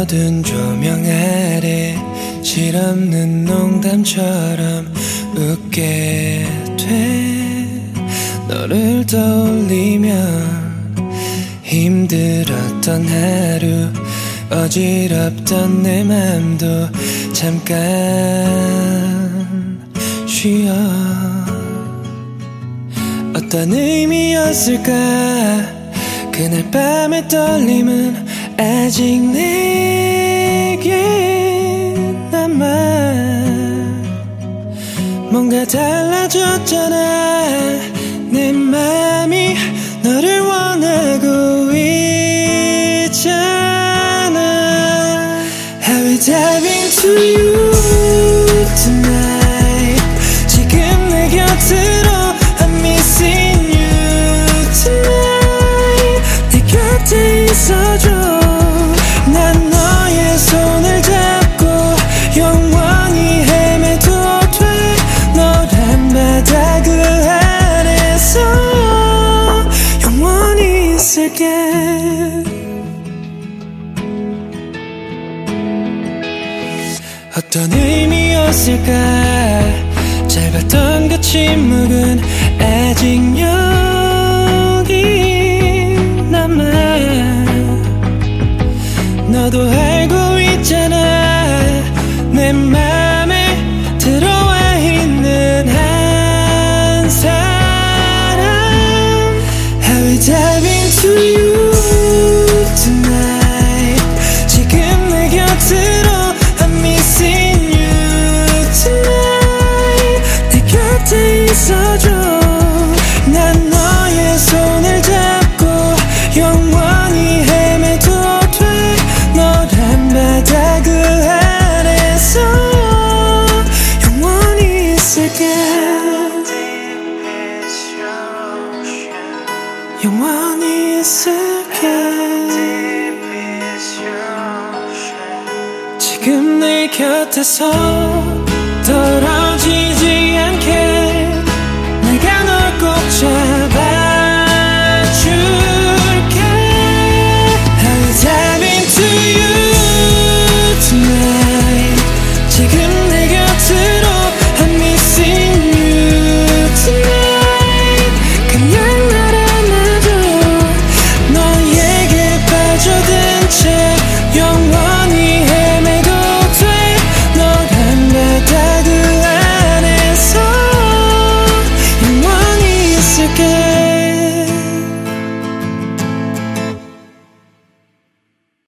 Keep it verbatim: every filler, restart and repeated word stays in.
어두운 조명 아래 실없는 농담처럼 웃게 돼. 너를 떠올리면 힘들었던 하루, 어지럽던 내 맘도 잠깐 쉬어. 어떤 의미였을까 그날 밤의 떨림은 아직 내게 남아. 뭔가 달라졌잖아. 내 맘이 너를 원하고 있잖아. I will dive into you tonight. 지금 내 곁으로 I'm missing you tonight. 내 곁에 있어줘. 난 너의 손을 잡고 영원히 헤매도 돼. 너란 바다 그 안에서 영원히 있을게. 어떤 의미였을까 짧았던 그 침묵은 아직 여기 남아. 너도 알고 있잖아. 내 맘에 들어와 있는 한 사람. I will dive into you tonight. 지금 내 곁으로 I'm missing you tonight. 내 곁에 있어줘. 난 너의 손을 잡고 영원히 헤매도 돼. 너란 바다 그 안에서 영원히 있을게. 영원히 있을게. 지금 내 곁에서 돌아